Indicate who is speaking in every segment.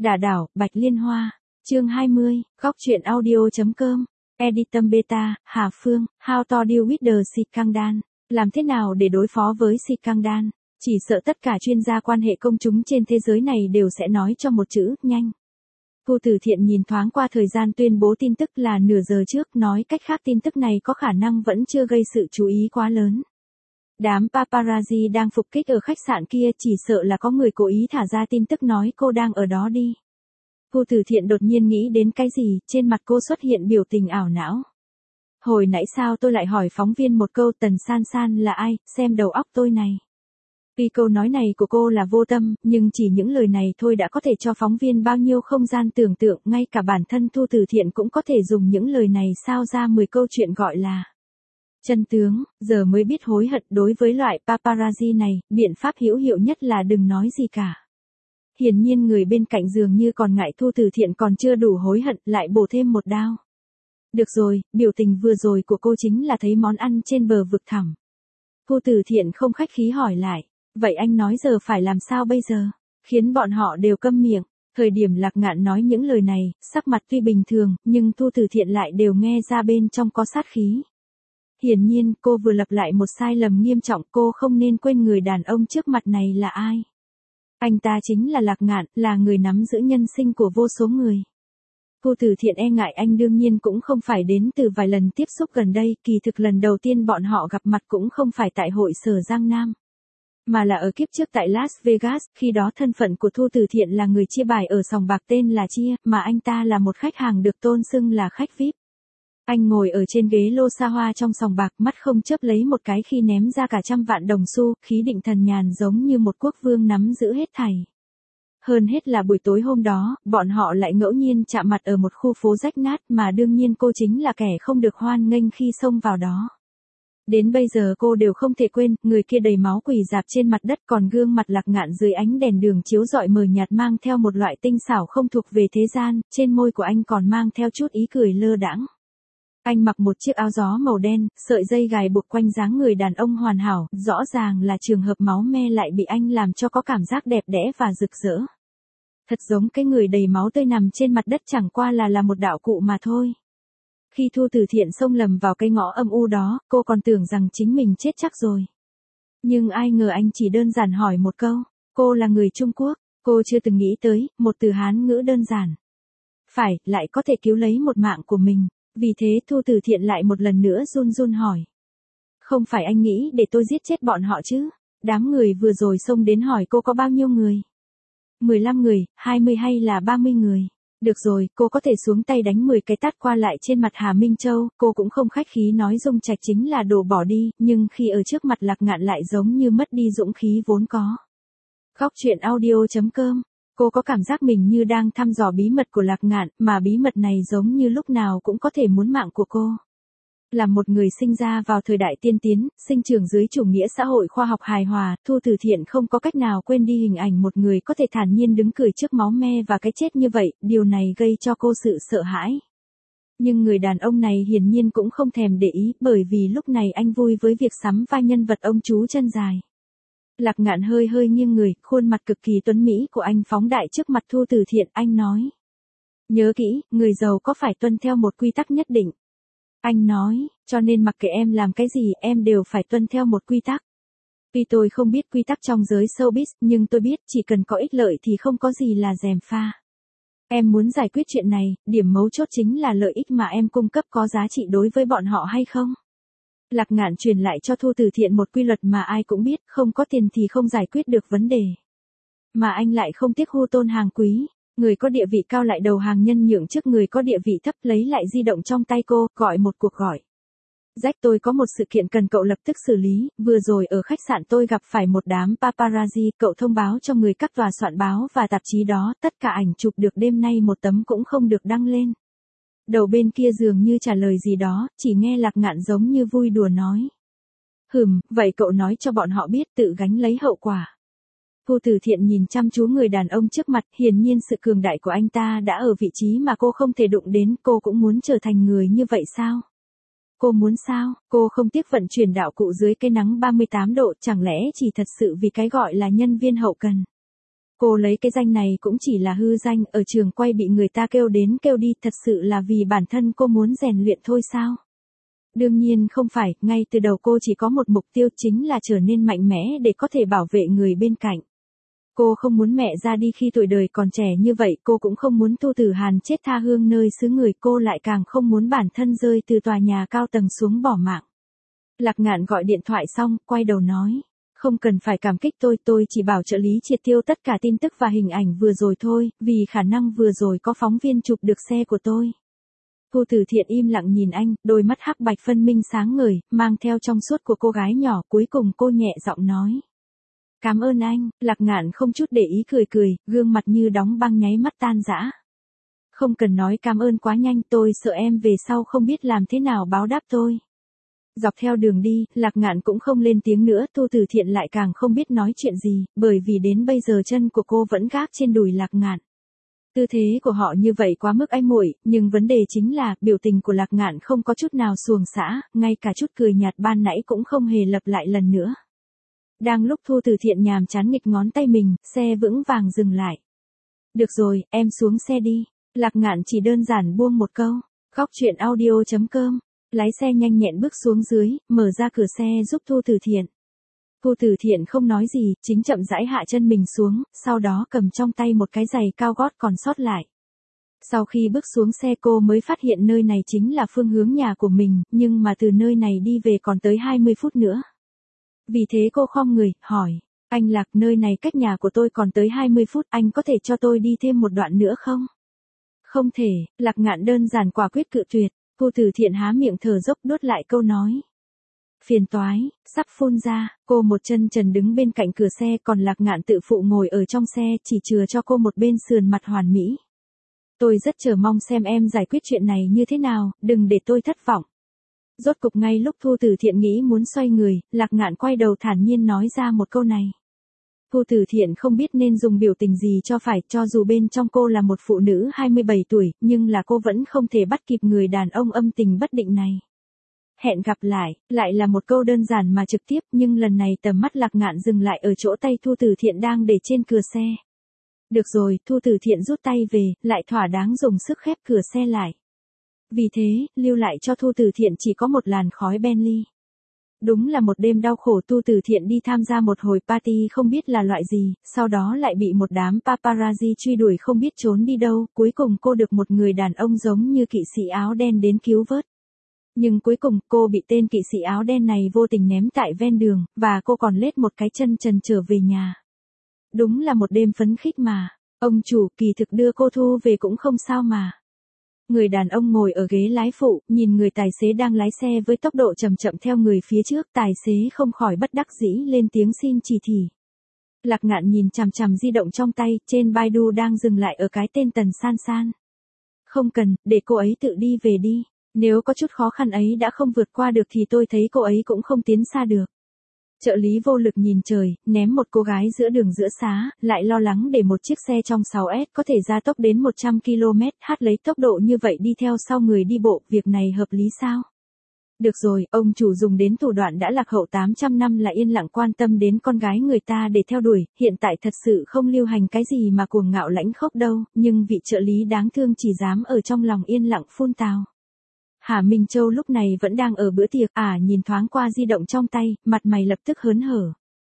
Speaker 1: Đả đảo, Bạch Liên Hoa. Chương 20, góc truyện audio.com. Editum Beta, Hà Phương, How to deal with the scandal. Làm thế nào để đối phó với scandal? Chỉ sợ tất cả chuyên gia quan hệ công chúng trên thế giới này đều sẽ nói cho một chữ, nhanh. Thu Từ Thiện nhìn thoáng qua thời gian tuyên bố tin tức là nửa giờ trước, nói cách khác tin tức này có khả năng vẫn chưa gây sự chú ý quá lớn. Đám paparazzi đang phục kích ở khách sạn kia, chỉ sợ là có người cố ý thả ra tin tức nói cô đang ở đó đi. Thu Từ Thiện đột nhiên nghĩ đến cái gì, trên mặt cô xuất hiện biểu tình ảo não. Hồi nãy sao tôi lại hỏi phóng viên một câu Tần San San là ai, xem đầu óc tôi này. Tuy câu nói này của cô là vô tâm, nhưng chỉ những lời này thôi đã có thể cho phóng viên bao nhiêu không gian tưởng tượng, ngay cả bản thân Thu Từ Thiện cũng có thể dùng những lời này sao ra 10 câu chuyện gọi là chân tướng. Giờ mới biết hối hận. Đối với loại paparazzi này, biện pháp hữu hiệu nhất là đừng nói gì cả. Hiển nhiên người bên cạnh dường như còn ngại Thu Từ Thiện còn chưa đủ hối hận, lại bổ thêm một đao. Được rồi, biểu tình vừa rồi của cô chính là thấy món ăn trên bờ vực thẳm. Thu Từ Thiện không khách khí hỏi lại, vậy anh nói giờ phải làm sao bây giờ? Khiến bọn họ đều câm miệng. Thời điểm Lạc Ngạn nói những lời này, sắc mặt tuy bình thường, nhưng Thu Từ Thiện lại đều nghe ra bên trong có sát khí. Hiển nhiên, cô vừa lặp lại một sai lầm nghiêm trọng, cô không nên quên người đàn ông trước mặt này là ai. Anh ta chính là Lạc Ngạn, là người nắm giữ nhân sinh của vô số người. Thu Từ Thiện e ngại anh đương nhiên cũng không phải đến từ vài lần tiếp xúc gần đây, kỳ thực lần đầu tiên bọn họ gặp mặt cũng không phải tại hội sở Giang Nam. Mà là ở kiếp trước tại Las Vegas, khi đó thân phận của Thu Từ Thiện là người chia bài ở sòng bạc tên là Chia, mà anh ta là một khách hàng được tôn xưng là khách VIP. Anh ngồi ở trên ghế lô xa hoa trong sòng bạc, mắt không chớp lấy một cái khi ném ra cả 100 vạn đồng xu, khí định thần nhàn giống như một quốc vương nắm giữ hết thảy. Hơn hết là buổi tối hôm đó, bọn họ lại ngẫu nhiên chạm mặt ở một khu phố rách nát, mà đương nhiên cô chính là kẻ không được hoan nghênh khi xông vào đó. Đến bây giờ cô đều không thể quên, người kia đầy máu quỳ rạp trên mặt đất, còn gương mặt Lạc Ngạn dưới ánh đèn đường chiếu rọi mờ nhạt mang theo một loại tinh xảo không thuộc về thế gian, trên môi của anh còn mang theo chút ý cười lơ đãng. Anh mặc một chiếc áo gió màu đen, sợi dây gài buộc quanh dáng người đàn ông hoàn hảo, rõ ràng là trường hợp máu me lại bị anh làm cho có cảm giác đẹp đẽ và rực rỡ. Thật giống cái người đầy máu tươi nằm trên mặt đất chẳng qua là một đạo cụ mà thôi. Khi Thu Từ Thiện xông lầm vào cái ngõ âm u đó, cô còn tưởng rằng chính mình chết chắc rồi. Nhưng ai ngờ anh chỉ đơn giản hỏi một câu, cô là người Trung Quốc, cô chưa từng nghĩ tới, một từ Hán ngữ đơn giản. Phải, lại có thể cứu lấy một mạng của mình. Vì thế Thu Từ Thiện lại một lần nữa run run hỏi. Không phải anh nghĩ để tôi giết chết bọn họ chứ? Đám người vừa rồi xông đến hỏi cô có bao nhiêu người? 15 người, 20 hay là 30 người? Được rồi, cô có thể xuống tay đánh 10 cái tát qua lại trên mặt Hà Minh Châu, cô cũng không khách khí nói Dung Trạch chính là đồ bỏ đi, nhưng khi ở trước mặt Lạc Ngạn lại giống như mất đi dũng khí vốn có. Góc truyện audio.com. Cô có cảm giác mình như đang thăm dò bí mật của Lạc Ngạn, mà bí mật này giống như lúc nào cũng có thể muốn mạng của cô. Là một người sinh ra vào thời đại tiên tiến, sinh trưởng dưới chủ nghĩa xã hội khoa học hài hòa, Thu Từ Thiện không có cách nào quên đi hình ảnh một người có thể thản nhiên đứng cười trước máu me và cái chết như vậy, điều này gây cho cô sự sợ hãi. Nhưng người đàn ông này hiển nhiên cũng không thèm để ý, bởi vì lúc này anh vui với việc sắm vai nhân vật ông chú chân dài. Lạc Ngạn hơi hơi nghiêng người, khuôn mặt cực kỳ tuấn mỹ của anh phóng đại trước mặt Thu Từ Thiện, anh nói. Nhớ kỹ, người giàu có phải tuân theo một quy tắc nhất định. Anh nói, cho nên mặc kệ em làm cái gì, em đều phải tuân theo một quy tắc. Tuy tôi không biết quy tắc trong giới showbiz, nhưng tôi biết chỉ cần có ích lợi thì không có gì là gièm pha. Em muốn giải quyết chuyện này, điểm mấu chốt chính là lợi ích mà em cung cấp có giá trị đối với bọn họ hay không. Lạc Ngạn truyền lại cho Thu Từ Thiện một quy luật mà ai cũng biết, không có tiền thì không giải quyết được vấn đề. Mà anh lại không tiếc hô tôn hàng quý, người có địa vị cao lại đầu hàng nhân nhượng trước người có địa vị thấp, lấy lại di động trong tay cô, gọi một cuộc gọi. Jack, tôi có một sự kiện cần cậu lập tức xử lý, vừa rồi ở khách sạn tôi gặp phải một đám paparazzi, cậu thông báo cho người các tòa soạn báo và tạp chí đó, tất cả ảnh chụp được đêm nay một tấm cũng không được đăng lên. Đầu bên kia dường như trả lời gì đó, chỉ nghe Lạc Ngạn giống như vui đùa nói. Vậy cậu nói cho bọn họ biết tự gánh lấy hậu quả. Thu Từ Thiện nhìn chăm chú người đàn ông trước mặt, hiển nhiên sự cường đại của anh ta đã ở vị trí mà cô không thể đụng đến, cô cũng muốn trở thành người như vậy sao? Cô muốn sao? Cô không tiếc vận chuyển đạo cụ dưới cái nắng 38 độ, chẳng lẽ chỉ thật sự vì cái gọi là nhân viên hậu cần? Cô lấy cái danh này cũng chỉ là hư danh, ở trường quay bị người ta kêu đến kêu đi, thật sự là vì bản thân cô muốn rèn luyện thôi sao? Đương nhiên không phải, ngay từ đầu cô chỉ có một mục tiêu chính là trở nên mạnh mẽ để có thể bảo vệ người bên cạnh. Cô không muốn mẹ ra đi khi tuổi đời còn trẻ như vậy, cô cũng không muốn Thu Tử Hàn chết tha hương nơi xứ người, cô lại càng không muốn bản thân rơi từ tòa nhà cao tầng xuống bỏ mạng. Lạc Ngạn gọi điện thoại xong, quay đầu nói. Không cần phải cảm kích tôi chỉ bảo trợ lý triệt tiêu tất cả tin tức và hình ảnh vừa rồi thôi, vì khả năng vừa rồi có phóng viên chụp được xe của tôi. Thu Tử Thiện im lặng nhìn anh, đôi mắt hắc bạch phân minh sáng ngời, mang theo trong suốt của cô gái nhỏ, cuối cùng cô nhẹ giọng nói. Cảm ơn anh, Lạc Ngạn không chút để ý cười cười, gương mặt như đóng băng nháy mắt tan rã. Không cần nói cảm ơn quá nhanh, tôi sợ em về sau không biết làm thế nào báo đáp tôi. Dọc theo đường đi, Lạc Ngạn cũng không lên tiếng nữa, Thu Tử Thiện lại càng không biết nói chuyện gì, bởi vì đến bây giờ chân của cô vẫn gác trên đùi Lạc Ngạn. Tư thế của họ như vậy quá mức ái muội, nhưng vấn đề chính là, biểu tình của Lạc Ngạn không có chút nào xuồng xã, ngay cả chút cười nhạt ban nãy cũng không hề lặp lại lần nữa. Đang lúc Thu Tử Thiện nhàm chán nghịch ngón tay mình, xe vững vàng dừng lại. Được rồi, em xuống xe đi. Lạc Ngạn chỉ đơn giản buông một câu. Góc chuyện audio.com. Lái xe nhanh nhẹn bước xuống dưới, mở ra cửa xe giúp Thu Tử Thiện. Thu Tử Thiện không nói gì, chính chậm rãi hạ chân mình xuống, sau đó cầm trong tay một cái giày cao gót còn sót lại. Sau khi bước xuống xe cô mới phát hiện nơi này chính là phương hướng nhà của mình, nhưng mà từ nơi này đi về còn tới 20 phút nữa. Vì thế cô khom người, hỏi, anh Lạc, nơi này cách nhà của tôi còn tới 20 phút, anh có thể cho tôi đi thêm một đoạn nữa không? Không thể, Lạc Ngạn đơn giản quả quyết cự tuyệt. Thu Tử Thiện há miệng thở dốc đốt lại câu nói. Phiền toái, sắp phun ra, cô một chân trần đứng bên cạnh cửa xe, còn Lạc Ngạn tự phụ ngồi ở trong xe, chỉ chừa cho cô một bên sườn mặt hoàn mỹ. Tôi rất chờ mong xem em giải quyết chuyện này như thế nào, đừng để tôi thất vọng. Rốt cục ngay lúc Thu Tử Thiện nghĩ muốn xoay người, Lạc Ngạn quay đầu thản nhiên nói ra một câu này. Thu Tử Thiện không biết nên dùng biểu tình gì cho phải, cho dù bên trong cô là một phụ nữ 27 tuổi, nhưng là cô vẫn không thể bắt kịp người đàn ông âm tình bất định này. Hẹn gặp lại là một câu đơn giản mà trực tiếp, nhưng lần này tầm mắt Lạc Ngạn dừng lại ở chỗ tay Thu Tử Thiện đang để trên cửa xe. Được rồi, Thu Tử Thiện rút tay về, lại thỏa đáng dùng sức khép cửa xe lại. Vì thế, lưu lại cho Thu Tử Thiện chỉ có một làn khói Bentley. Đúng là một đêm đau khổ. Thu Tử Thiện đi tham gia một hồi party không biết là loại gì, sau đó lại bị một đám paparazzi truy đuổi không biết trốn đi đâu, cuối cùng cô được một người đàn ông giống như kỵ sĩ áo đen đến cứu vớt. Nhưng cuối cùng cô bị tên kỵ sĩ áo đen này vô tình ném tại ven đường, và cô còn lết một cái chân trần trở về nhà. Đúng là một đêm phấn khích mà, ông chủ kỳ thực đưa cô Thu về cũng không sao mà. Người đàn ông ngồi ở ghế lái phụ, nhìn người tài xế đang lái xe với tốc độ chậm chậm theo người phía trước, tài xế không khỏi bất đắc dĩ lên tiếng xin chỉ thị. Lạc Ngạn nhìn chằm chằm di động trong tay, trên Baidu đang dừng lại ở cái tên Tần San San. Không cần, để cô ấy tự đi về đi. Nếu có chút khó khăn ấy đã không vượt qua được thì tôi thấy cô ấy cũng không tiến xa được. Trợ lý vô lực nhìn trời, ném một cô gái giữa đường giữa xá, lại lo lắng để một chiếc xe trong 6S có thể gia tốc đến 100 km/h lấy tốc độ như vậy đi theo sau người đi bộ, việc này hợp lý sao? Được rồi, ông chủ dùng đến thủ đoạn đã lạc hậu 800 năm là yên lặng quan tâm đến con gái người ta để theo đuổi, hiện tại thật sự không lưu hành cái gì mà cuồng ngạo lãnh khốc đâu, nhưng vị trợ lý đáng thương chỉ dám ở trong lòng yên lặng phun tào. Hà Minh Châu lúc này vẫn đang ở bữa tiệc, nhìn thoáng qua di động trong tay, mặt mày lập tức hớn hở.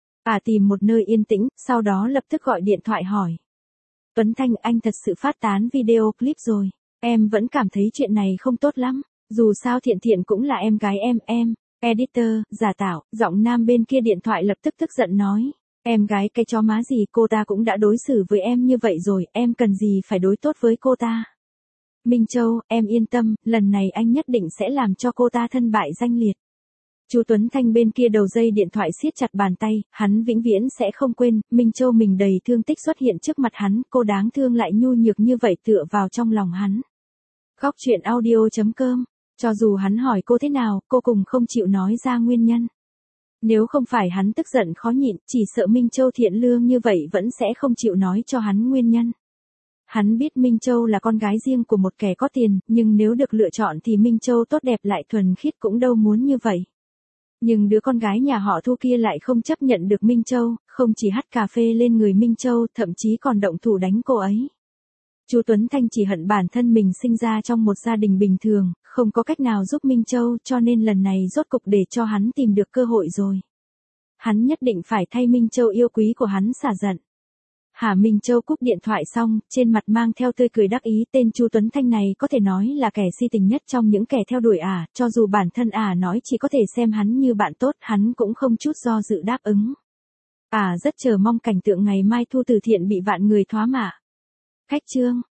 Speaker 1: Tìm một nơi yên tĩnh, sau đó lập tức gọi điện thoại hỏi. Tuấn Thanh, anh thật sự phát tán video clip rồi. Em vẫn cảm thấy chuyện này không tốt lắm. Dù sao Thiện Thiện cũng là em gái em. Editor, giả tạo, giọng nam bên kia điện thoại lập tức tức giận nói. Em gái cái chó má gì, cô ta cũng đã đối xử với em như vậy rồi, em cần gì phải đối tốt với cô ta. Minh Châu, em yên tâm, lần này anh nhất định sẽ làm cho cô ta thân bại danh liệt. Chú Tuấn Thanh bên kia đầu dây điện thoại siết chặt bàn tay, hắn vĩnh viễn sẽ không quên, Minh Châu mình đầy thương tích xuất hiện trước mặt hắn, cô đáng thương lại nhu nhược như vậy tựa vào trong lòng hắn. Góc chuyện audio.com, cho dù hắn hỏi cô thế nào, cô cùng không chịu nói ra nguyên nhân. Nếu không phải hắn tức giận khó nhịn, chỉ sợ Minh Châu thiện lương như vậy vẫn sẽ không chịu nói cho hắn nguyên nhân. Hắn biết Minh Châu là con gái riêng của một kẻ có tiền, nhưng nếu được lựa chọn thì Minh Châu tốt đẹp lại thuần khiết cũng đâu muốn như vậy. Nhưng đứa con gái nhà họ Thu kia lại không chấp nhận được Minh Châu, không chỉ hắt cà phê lên người Minh Châu, thậm chí còn động thủ đánh cô ấy. Chu Tuấn Thanh chỉ hận bản thân mình sinh ra trong một gia đình bình thường, không có cách nào giúp Minh Châu, cho nên lần này rốt cục để cho hắn tìm được cơ hội rồi. Hắn nhất định phải thay Minh Châu yêu quý của hắn xả giận. Hà Minh Châu cúp điện thoại xong, trên mặt mang theo tươi cười đắc ý, tên Chu Tuấn Thanh này có thể nói là kẻ si tình nhất trong những kẻ theo đuổi cho dù bản thân nói chỉ có thể xem hắn như bạn tốt, hắn cũng không chút do dự đáp ứng. Rất chờ mong cảnh tượng ngày mai thu từ thiện bị vạn người thoá mạ. Cách chương